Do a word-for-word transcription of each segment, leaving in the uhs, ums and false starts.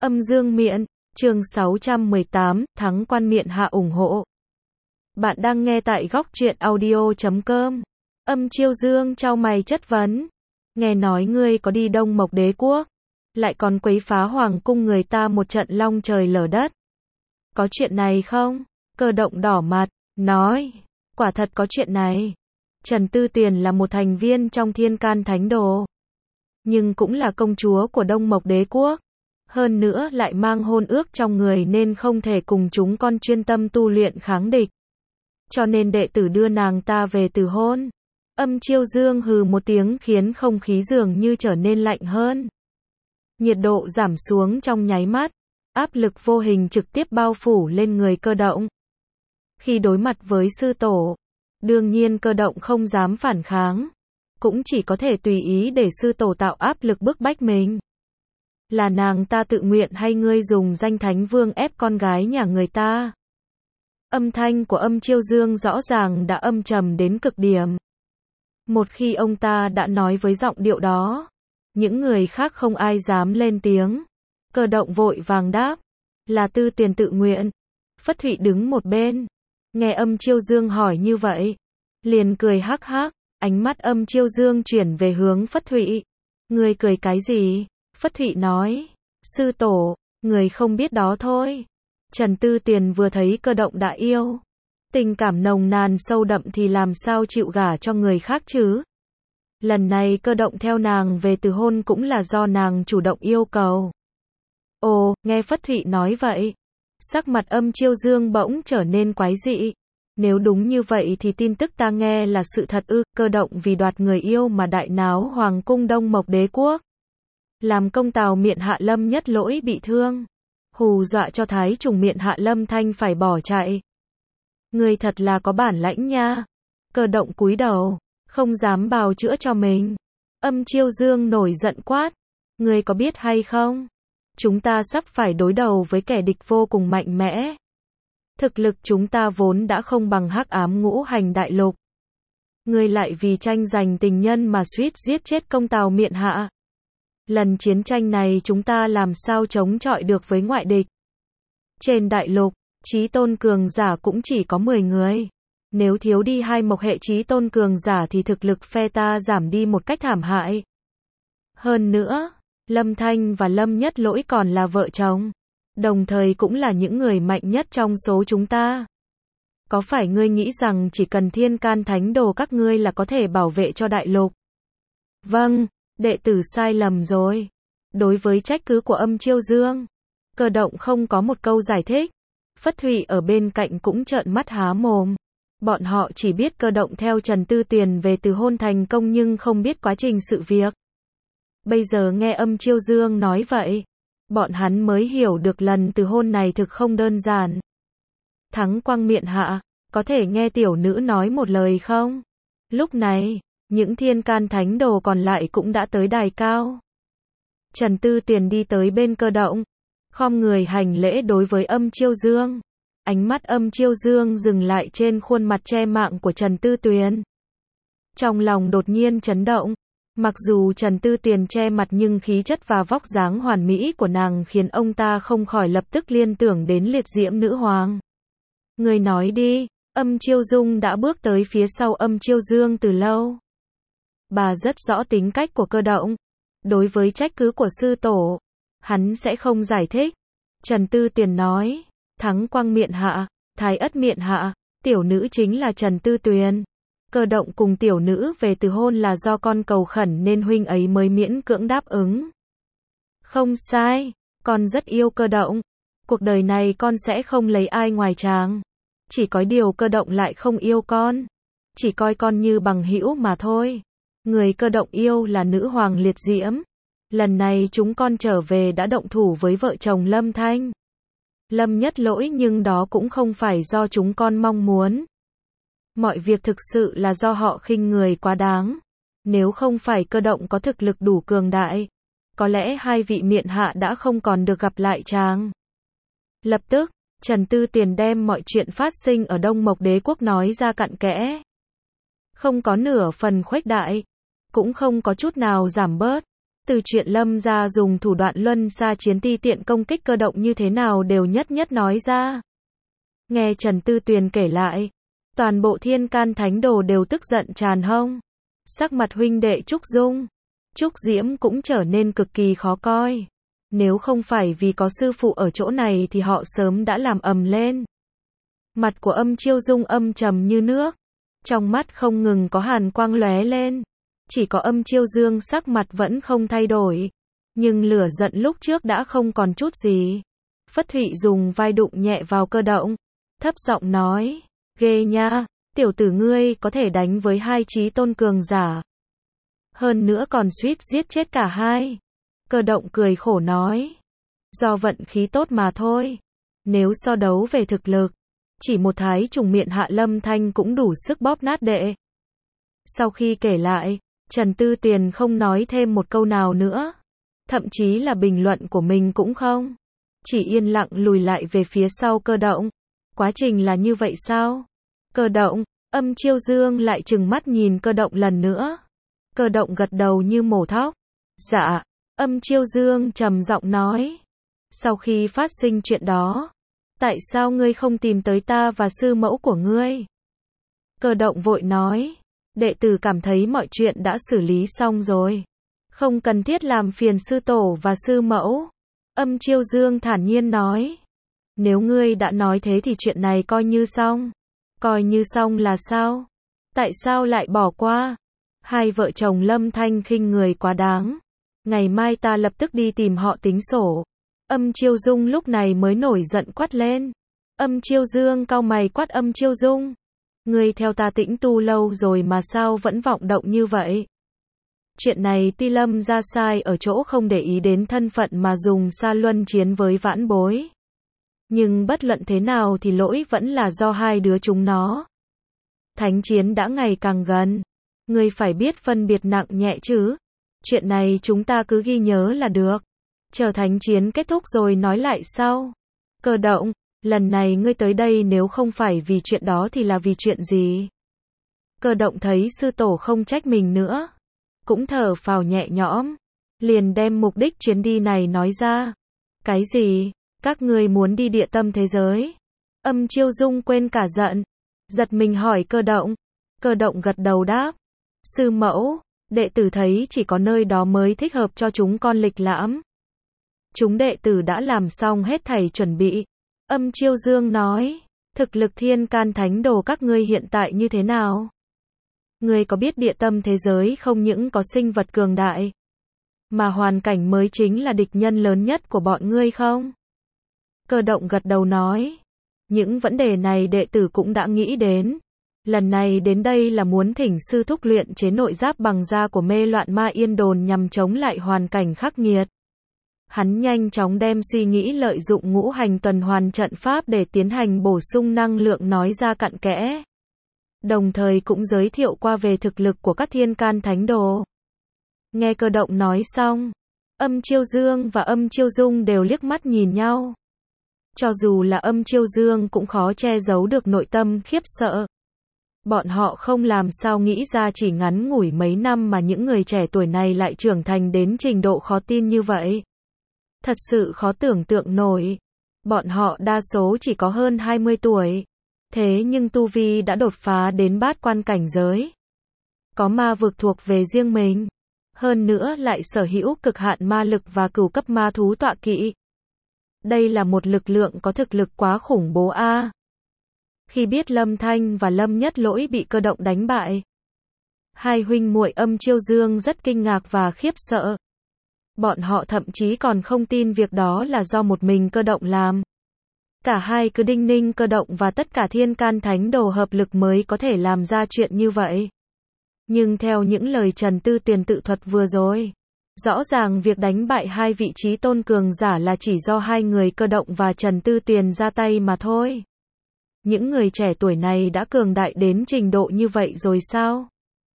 Âm dương miện, chương sáu trăm mười tám, thắng quan miện hạ ủng hộ. Bạn đang nghe tại góc truyện audio chấm com. Âm Chiêu Dương chau mày chất vấn. Nghe nói ngươi có đi Đông Mộc Đế Quốc, lại còn quấy phá hoàng cung người ta một trận long trời lở đất. Có chuyện này không? Cơ Động đỏ mặt, nói, quả thật có chuyện này. Trần Tư Tiền là một thành viên trong Thiên Can Thánh Đồ, nhưng cũng là công chúa của Đông Mộc Đế Quốc. Hơn nữa lại mang hôn ước trong người nên không thể cùng chúng con chuyên tâm tu luyện kháng địch. Cho nên đệ tử đưa nàng ta về từ hôn. Âm Chiêu Dương hừ một tiếng khiến không khí dường như trở nên lạnh hơn. Nhiệt độ giảm xuống trong nháy mắt, áp lực vô hình trực tiếp bao phủ lên người Cơ Động. Khi đối mặt với sư tổ, đương nhiên Cơ Động không dám phản kháng, cũng chỉ có thể tùy ý để sư tổ tạo áp lực bức bách mình. Là nàng ta tự nguyện hay ngươi dùng danh Thánh Vương ép con gái nhà người ta? Âm thanh của Âm Chiêu Dương rõ ràng đã âm trầm đến cực điểm. Một khi ông ta đã nói với giọng điệu đó, những người khác không ai dám lên tiếng. Cơ Động vội vàng đáp, là Tư Tiền tự nguyện. Phất Thụy đứng một bên, nghe Âm Chiêu Dương hỏi như vậy, liền cười hắc hắc. Ánh mắt Âm Chiêu Dương chuyển về hướng Phất Thụy. Ngươi cười cái gì? Phất Thụy nói, sư tổ, người không biết đó thôi. Trần Tư Tiền vừa thấy Cơ Động đã yêu, tình cảm nồng nàn sâu đậm thì làm sao chịu gả cho người khác chứ? Lần này Cơ Động theo nàng về từ hôn cũng là do nàng chủ động yêu cầu. Ồ, nghe Phất Thụy nói vậy, sắc mặt Âm Chiêu Dương bỗng trở nên quái dị. Nếu đúng như vậy thì tin tức ta nghe là sự thật ư? Cơ Động vì đoạt người yêu mà đại náo hoàng cung Đông Mộc Đế Quốc, làm công tào miện hạ Lâm Nhất Lỗi bị thương, hù dọa cho thái trùng miện hạ Lâm Thanh phải bỏ chạy. Ngươi thật là có bản lãnh nha. Cơ Động cúi đầu, không dám bào chữa cho mình. Âm Chiêu Dương nổi giận quát, ngươi có biết hay không? Chúng ta sắp phải đối đầu với kẻ địch vô cùng mạnh mẽ. Thực lực chúng ta vốn đã không bằng Hắc Ám Ngũ Hành Đại Lục. Ngươi lại vì tranh giành tình nhân mà suýt giết chết công tào miện hạ. Lần chiến tranh này chúng ta làm sao chống chọi được với ngoại địch? Trên đại lục, chí tôn cường giả cũng chỉ có mười người. Nếu thiếu đi hai mộc hệ chí tôn cường giả thì thực lực phe ta giảm đi một cách thảm hại. Hơn nữa, Lâm Thanh và Lâm Nhất Lỗi còn là vợ chồng, đồng thời cũng là những người mạnh nhất trong số chúng ta. Có phải ngươi nghĩ rằng chỉ cần Thiên Can Thánh Đồ các ngươi là có thể bảo vệ cho đại lục? Vâng, đệ tử sai lầm rồi. Đối với trách cứ của Âm Chiêu Dương, Cơ Động không có một câu giải thích. Phất Thụy ở bên cạnh cũng trợn mắt há mồm. Bọn họ chỉ biết Cơ Động theo Trần Tư Tiền về từ hôn thành công nhưng không biết quá trình sự việc. Bây giờ nghe Âm Chiêu Dương nói vậy, bọn hắn mới hiểu được lần từ hôn này thực không đơn giản. Thắng quang miện hạ, có thể nghe tiểu nữ nói một lời không? Lúc này, những Thiên Can Thánh Đồ còn lại cũng đã tới đài cao. Trần Tư Tiền đi tới bên Cơ Động, khom người hành lễ đối với Âm Chiêu Dương. Ánh mắt Âm Chiêu Dương dừng lại trên khuôn mặt che mạng của Trần Tư Tuyền. Trong lòng đột nhiên chấn động. Mặc dù Trần Tư Tiền che mặt nhưng khí chất và vóc dáng hoàn mỹ của nàng khiến ông ta không khỏi lập tức liên tưởng đến liệt diễm nữ hoàng. Người nói đi. Âm Chiêu Dung đã bước tới phía sau Âm Chiêu Dương từ lâu. Bà rất rõ tính cách của Cơ Động. Đối với trách cứ của sư tổ, hắn sẽ không giải thích. Trần Tư Tiền nói, thắng quang miện hạ, thái ất miện hạ, tiểu nữ chính là Trần Tư Tuyền. Cơ Động cùng tiểu nữ về từ hôn là do con cầu khẩn nên huynh ấy mới miễn cưỡng đáp ứng. Không sai, con rất yêu Cơ Động. Cuộc đời này con sẽ không lấy ai ngoài chàng. Chỉ có điều Cơ Động lại không yêu con. Chỉ coi con như bằng hữu mà thôi. Người Cơ Động yêu là nữ hoàng liệt diễm. Lần này chúng con trở về đã động thủ với vợ chồng Lâm Thanh, Lâm Nhất Lỗi nhưng đó cũng không phải do chúng con mong muốn. Mọi việc thực sự là do họ khinh người quá đáng. Nếu không phải Cơ Động có thực lực đủ cường đại, có lẽ hai vị miện hạ đã không còn được gặp lại chàng. Lập tức, Trần Tư Tiền đem mọi chuyện phát sinh ở Đông Mộc Đế Quốc nói ra cặn kẽ. Không có nửa phần khuếch đại, cũng không có chút nào giảm bớt. Từ chuyện Lâm gia dùng thủ đoạn luân xa chiến ti tiện công kích cơ động như thế nào đều nhất nhất nói ra. Nghe Trần Tư Tuyền kể lại, toàn bộ Thiên Can Thánh Đồ đều tức giận tràn hông. Sắc mặt huynh đệ Trúc Dung, Trúc Diễm cũng trở nên cực kỳ khó coi. Nếu không phải vì có sư phụ ở chỗ này thì họ sớm đã làm ầm lên. Mặt của Âm Chiêu Dung âm trầm như nước, trong mắt không ngừng có hàn quang lóe lên. Chỉ có Âm Chiêu Dương sắc mặt vẫn không thay đổi, nhưng lửa giận lúc trước đã không còn chút gì. Phất Thụy dùng vai đụng nhẹ vào Cơ Động, thấp giọng nói, ghê nha, tiểu tử ngươi có thể đánh với hai chí tôn cường giả. Hơn nữa còn suýt giết chết cả hai. Cơ Động cười khổ nói, do vận khí tốt mà thôi. Nếu so đấu về thực lực, chỉ một thái trùng miệng Hạ Lâm Thanh cũng đủ sức bóp nát đệ. Sau khi kể lại, Trần Tư Tuyền không nói thêm một câu nào nữa. Thậm chí là bình luận của mình cũng không. Chỉ yên lặng lùi lại về phía sau Cơ Động. Quá trình là như vậy sao? Cơ Động, Âm Chiêu Dương lại trừng mắt nhìn Cơ Động lần nữa. Cơ Động gật đầu như mổ thóc. Dạ, Âm Chiêu Dương trầm giọng nói. Sau khi phát sinh chuyện đó, tại sao ngươi không tìm tới ta và sư mẫu của ngươi? Cơ Động vội nói, đệ tử cảm thấy mọi chuyện đã xử lý xong rồi. Không cần thiết làm phiền sư tổ và sư mẫu. Âm Chiêu Dương thản nhiên nói. Nếu ngươi đã nói thế thì chuyện này coi như xong. Coi như xong là sao? Tại sao lại bỏ qua? Hai vợ chồng Lâm Thanh khinh người quá đáng. Ngày mai ta lập tức đi tìm họ tính sổ. Âm Chiêu Dung lúc này mới nổi giận quát lên. Âm Chiêu Dương cau mày quát Âm Chiêu Dung. Ngươi theo ta tĩnh tu lâu rồi mà sao vẫn vọng động như vậy? Chuyện này tuy Lâm ra sai ở chỗ không để ý đến thân phận mà dùng xa luân chiến với vãn bối. Nhưng bất luận thế nào thì lỗi vẫn là do hai đứa chúng nó. Thánh chiến đã ngày càng gần. Ngươi phải biết phân biệt nặng nhẹ chứ. Chuyện này chúng ta cứ ghi nhớ là được. Chờ thánh chiến kết thúc rồi nói lại sau. Cơ Động, lần này ngươi tới đây nếu không phải vì chuyện đó thì là vì chuyện gì? Cơ Động thấy sư tổ không trách mình nữa, cũng thở phào nhẹ nhõm, liền đem mục đích chuyến đi này nói ra. Cái gì? Các ngươi muốn đi địa tâm thế giới? Âm Chiêu Dung quên cả giận, giật mình hỏi Cơ Động. Cơ Động gật đầu đáp. Sư mẫu, đệ tử thấy chỉ có nơi đó mới thích hợp cho chúng con lịch lãm. Chúng đệ tử đã làm xong hết thảy chuẩn bị. Âm Chiêu Dương nói, thực lực Thiên Can Thánh Đồ các ngươi hiện tại như thế nào? Ngươi có biết địa tâm thế giới không những có sinh vật cường đại, mà hoàn cảnh mới chính là địch nhân lớn nhất của bọn ngươi không? Cơ Động gật đầu nói, những vấn đề này đệ tử cũng đã nghĩ đến. Lần này đến đây là muốn thỉnh sư thúc luyện chế nội giáp bằng da của mê loạn ma yên đồn nhằm chống lại hoàn cảnh khắc nghiệt. Hắn nhanh chóng đem suy nghĩ lợi dụng ngũ hành tuần hoàn trận pháp để tiến hành bổ sung năng lượng nói ra cặn kẽ. Đồng thời cũng giới thiệu qua về thực lực của các Thiên Can Thánh Đồ. Nghe Cơ Động nói xong, Âm Chiêu Dương và Âm Chiêu Dung đều liếc mắt nhìn nhau. Cho dù là Âm Chiêu Dương cũng khó che giấu được nội tâm khiếp sợ. Bọn họ không làm sao nghĩ ra chỉ ngắn ngủi mấy năm mà những người trẻ tuổi này lại trưởng thành đến trình độ khó tin như vậy. Thật sự khó tưởng tượng nổi. Bọn họ đa số chỉ có hơn hai mươi tuổi. Thế nhưng tu vi đã đột phá đến bát quan cảnh giới. Có ma vực thuộc về riêng mình. Hơn nữa lại sở hữu cực hạn ma lực và cửu cấp ma thú tọa kỵ. Đây là một lực lượng có thực lực quá khủng bố a. Khi biết Lâm Thanh và Lâm Nhất Lỗi bị Cơ Động đánh bại, hai huynh muội Âm Chiêu Dương rất kinh ngạc và khiếp sợ. Bọn họ thậm chí còn không tin việc đó là do một mình Cơ Động làm. Cả hai cứ đinh ninh Cơ Động và tất cả Thiên Can Thánh Đồ hợp lực mới có thể làm ra chuyện như vậy. Nhưng theo những lời Trần Tư Tuyền tự thuật vừa rồi, rõ ràng việc đánh bại hai vị trí tôn cường giả là chỉ do hai người Cơ Động và Trần Tư Tuyền ra tay mà thôi. Những người trẻ tuổi này đã cường đại đến trình độ như vậy rồi sao?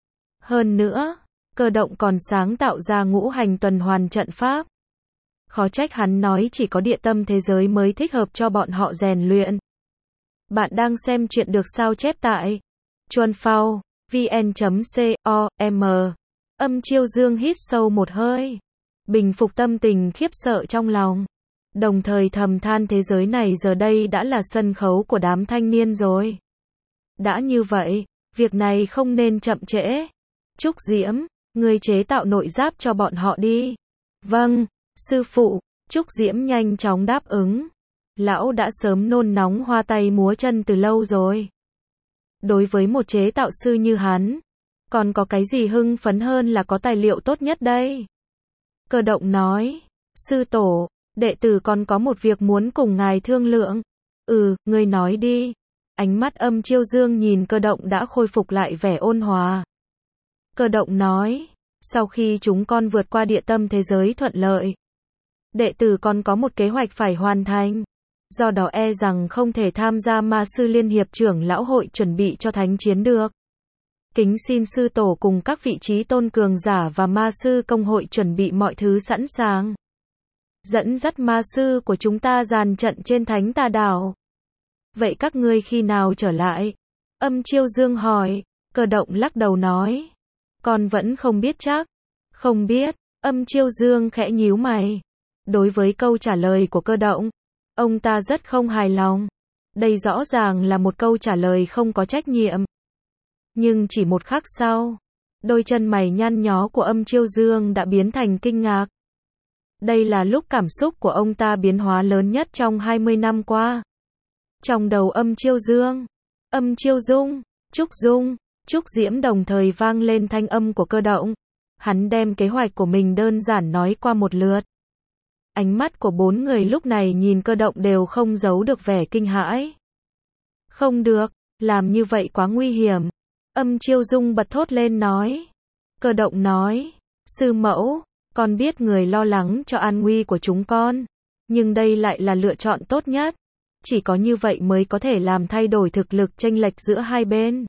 Hơn nữa, Cơ Động còn sáng tạo ra ngũ hành tuần hoàn trận pháp. Khó trách hắn nói chỉ có địa tâm thế giới mới thích hợp cho bọn họ rèn luyện. Bạn đang xem chuyện được sao chép tại chuan phao vn chấm com. Âm Chiêu Dương hít sâu một hơi. bình phục tâm tình khiếp sợ trong lòng. Đồng thời thầm than thế giới này giờ đây đã là sân khấu của đám thanh niên rồi. Đã như vậy, việc này không nên chậm trễ. Trúc Diễm, ngươi chế tạo nội giáp cho bọn họ đi. Vâng, sư phụ, Trúc Diễm nhanh chóng đáp ứng. Lão đã sớm nôn nóng hoa tay múa chân từ lâu rồi. Đối với một chế tạo sư như hắn, còn có cái gì hưng phấn hơn là có tài liệu tốt nhất đây? Cơ động nói, sư tổ, đệ tử còn có một việc muốn cùng ngài thương lượng. Ừ, ngươi nói đi. Ánh mắt Âm Chiêu Dương nhìn Cơ động đã khôi phục lại vẻ ôn hòa. Cơ động nói, sau khi chúng con vượt qua địa tâm thế giới thuận lợi, đệ tử còn có một kế hoạch phải hoàn thành. Do đó e rằng không thể tham gia ma sư liên hiệp trưởng lão hội chuẩn bị cho thánh chiến được. Kính xin sư tổ cùng các vị trí tôn cường giả và ma sư công hội chuẩn bị mọi thứ sẵn sàng. Dẫn dắt ma sư của chúng ta dàn trận trên thánh tà đảo. Vậy các ngươi khi nào trở lại? Âm Chiêu Dương hỏi. Cơ động lắc đầu nói. Con vẫn không biết chắc. Không biết. Âm Chiêu Dương khẽ nhíu mày. Đối với câu trả lời của Cơ động, ông ta rất không hài lòng. Đây rõ ràng là một câu trả lời không có trách nhiệm. Nhưng chỉ một khắc sau, đôi chân mày nhăn nhó của Âm Chiêu Dương đã biến thành kinh ngạc. Đây là lúc cảm xúc của ông ta biến hóa lớn nhất trong hai mươi năm qua. Trong đầu Âm Chiêu Dương, Âm Chiêu Dung, Trúc Dung, Trúc Diễm đồng thời vang lên thanh âm của Cơ động. Hắn đem kế hoạch của mình đơn giản nói qua một lượt. Ánh mắt của bốn người lúc này nhìn Cơ động đều không giấu được vẻ kinh hãi. Không được, làm như vậy quá nguy hiểm. Âm Chiêu Dung bật thốt lên nói. Cơ động nói, sư mẫu, con biết người lo lắng cho an nguy của chúng con, nhưng đây lại là lựa chọn tốt nhất. Chỉ có như vậy mới có thể làm thay đổi thực lực chênh lệch giữa hai bên.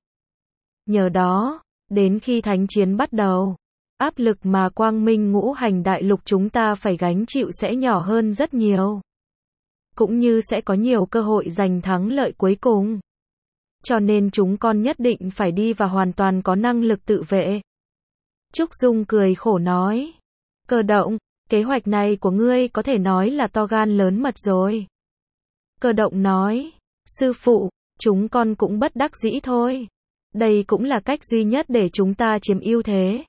Nhờ đó, đến khi thánh chiến bắt đầu, áp lực mà Quang Minh Ngũ Hành Đại Lục chúng ta phải gánh chịu sẽ nhỏ hơn rất nhiều. Cũng như sẽ có nhiều cơ hội giành thắng lợi cuối cùng. Cho nên chúng con nhất định phải đi và hoàn toàn có năng lực tự vệ. Trúc Dung cười khổ nói. Cơ động, kế hoạch này của ngươi có thể nói là to gan lớn mật rồi. Cơ động nói. Sư phụ, chúng con cũng bất đắc dĩ thôi. Đây cũng là cách duy nhất để chúng ta chiếm ưu thế.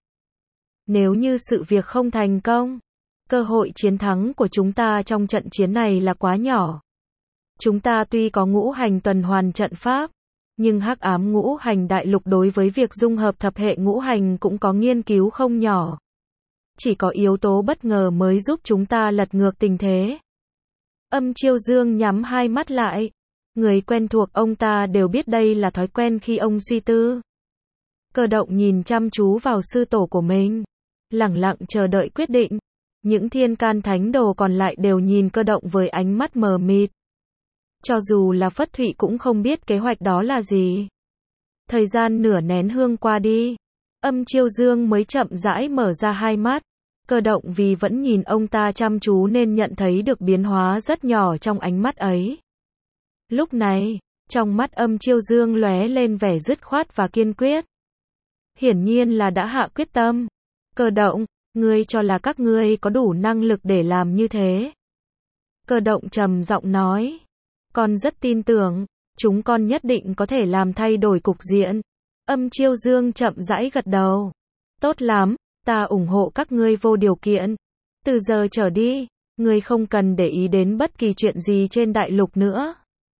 Nếu như sự việc không thành công, cơ hội chiến thắng của chúng ta trong trận chiến này là quá nhỏ. Chúng ta tuy có ngũ hành tuần hoàn trận pháp, nhưng hắc ám ngũ hành đại lục đối với việc dung hợp thập hệ ngũ hành cũng có nghiên cứu không nhỏ. Chỉ có yếu tố bất ngờ mới giúp chúng ta lật ngược tình thế. Âm Chiêu Dương nhắm hai mắt lại. Người quen thuộc ông ta đều biết đây là thói quen khi ông suy tư. Cơ động nhìn chăm chú vào sư tổ của mình, lẳng lặng chờ đợi quyết định. Những thiên can thánh đồ còn lại đều nhìn Cơ động với ánh mắt mờ mịt. Cho dù là Phất Thụy cũng không biết kế hoạch đó là gì. Thời gian nửa nén hương qua đi, Âm Chiêu Dương mới chậm rãi mở ra hai mắt. Cơ động vì vẫn nhìn ông ta chăm chú nên nhận thấy được biến hóa rất nhỏ trong ánh mắt ấy. Lúc này, trong mắt Âm Chiêu Dương lóe lên vẻ dứt khoát và kiên quyết. Hiển nhiên là đã hạ quyết tâm. Cơ động, ngươi cho là các ngươi có đủ năng lực để làm như thế. Cơ động trầm giọng nói. Con rất tin tưởng, chúng con nhất định có thể làm thay đổi cục diện. Âm Chiêu Dương chậm rãi gật đầu. Tốt lắm, ta ủng hộ các ngươi vô điều kiện. Từ giờ trở đi, ngươi không cần để ý đến bất kỳ chuyện gì trên đại lục nữa.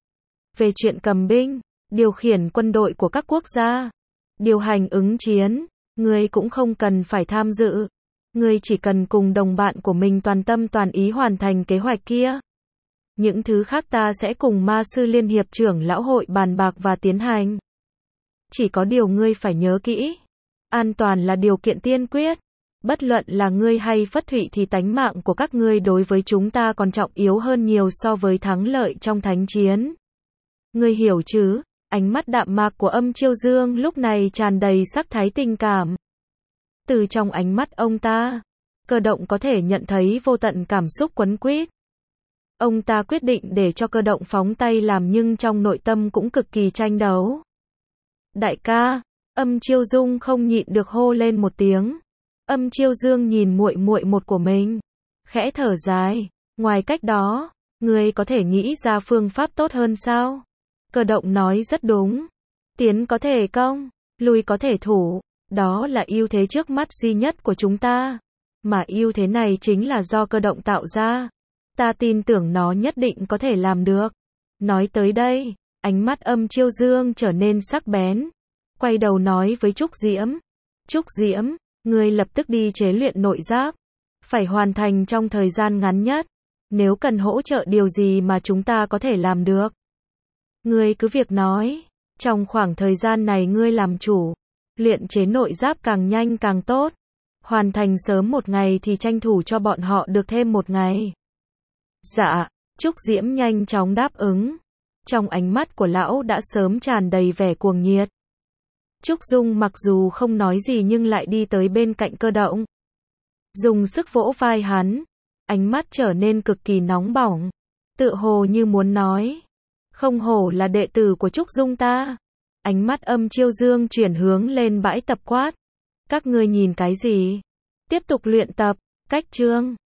Về chuyện cầm binh, điều khiển quân đội của các quốc gia, điều hành ứng chiến, ngươi cũng không cần phải tham dự. Ngươi chỉ cần cùng đồng bạn của mình toàn tâm toàn ý hoàn thành kế hoạch kia. Những thứ khác ta sẽ cùng ma sư liên hiệp trưởng lão hội bàn bạc và tiến hành. Chỉ có điều ngươi phải nhớ kỹ. An toàn là điều kiện tiên quyết. Bất luận là ngươi hay Phất Thụy thì tánh mạng của các ngươi đối với chúng ta còn trọng yếu hơn nhiều so với thắng lợi trong thánh chiến. Ngươi hiểu chứ? Ánh mắt đạm mạc của Âm Chiêu Dương lúc này tràn đầy sắc thái tình cảm. Từ trong ánh mắt ông ta, Cơ động có thể nhận thấy vô tận cảm xúc quấn quýt. Ông ta quyết định để cho Cơ động phóng tay làm nhưng trong nội tâm cũng cực kỳ tranh đấu. Đại ca, Âm Chiêu Dung không nhịn được hô lên một tiếng. Âm Chiêu Dương nhìn muội muội một của mình, khẽ thở dài, ngoài cách đó, ngươi có thể nghĩ ra phương pháp tốt hơn sao? Cơ động nói rất đúng. Tiến có thể công, lui có thể thủ, đó là ưu thế trước mắt duy nhất của chúng ta. Mà ưu thế này chính là do cơ động tạo ra. Ta tin tưởng nó nhất định có thể làm được. Nói tới đây, ánh mắt Âm Chiêu Dương trở nên sắc bén. Quay đầu nói với Trúc Diễm. Trúc Diễm, ngươi lập tức đi chế luyện nội giáp. Phải hoàn thành trong thời gian ngắn nhất. Nếu cần hỗ trợ điều gì mà chúng ta có thể làm được, ngươi cứ việc nói. Trong khoảng thời gian này ngươi làm chủ. Luyện chế nội giáp càng nhanh càng tốt. Hoàn thành sớm một ngày thì tranh thủ cho bọn họ được thêm một ngày. Dạ, Trúc Diễm nhanh chóng đáp ứng. Trong ánh mắt của lão đã sớm tràn đầy vẻ cuồng nhiệt. Trúc Dung mặc dù không nói gì nhưng lại đi tới bên cạnh Cơ động. Dùng sức vỗ vai hắn. Ánh mắt trở nên cực kỳ nóng bỏng. Tựa hồ như muốn nói. Không hổ là đệ tử của Trúc Dung ta. Ánh mắt Âm Chiêu Dương chuyển hướng lên bãi tập quát. Các ngươi nhìn cái gì? Tiếp tục luyện tập. Cách chương